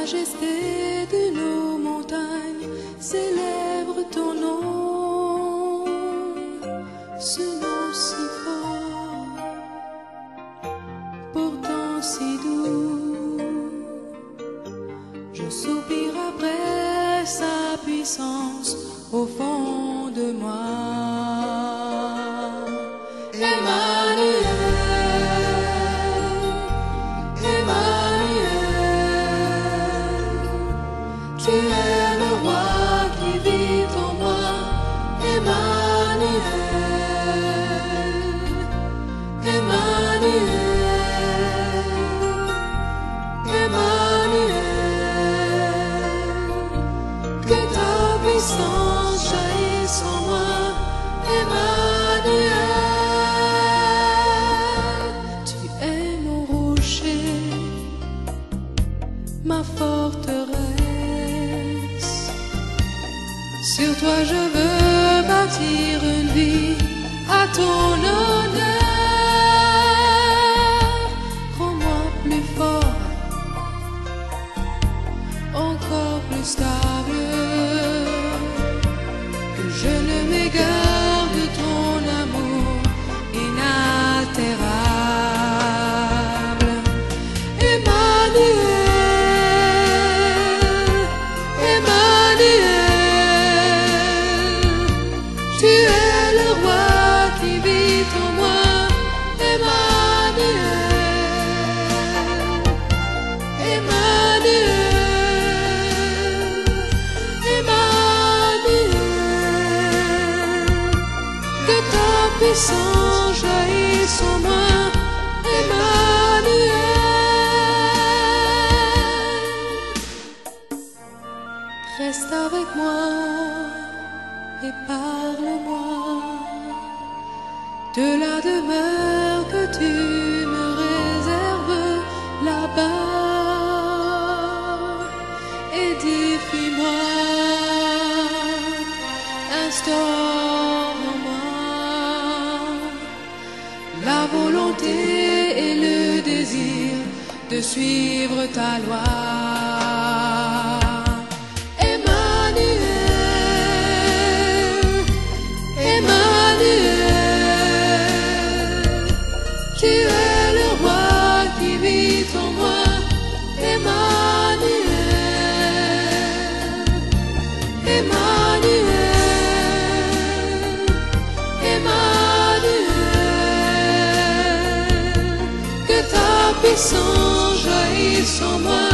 majesté de nos montagnes célèbre ton nom, ce nom si fort, pourtant si doux. Je soupire après sa puissance au fond de moi. Emmanuel, Emmanuel, tu es le roi qui vit en moi. Emmanuel, Emmanuel, Emmanuel, que ta puissance jaillisse en moi. Emmanuel, ma forteresse. Sur toi je veux bâtir une vie à ton honneur. Rends-moi plus fort, encore plus stable, que je ne m'égare de ton amour inaltérable. Emmanuel, tu es le roi qui vit en moi. Emmanuel, Emmanuel, Emmanuel, que ta puissance jaillisse en moi. Emmanuel, reste avec moi et parle-moi de la demeure que tu me réserves là-bas. Édifie-moi, instaure en moi la volonté et le désir de suivre ta loi. Tu es le roi qui vit en moi. Emmanuel, Emmanuel, Emmanuel, que ta puissance jaillisse en moi.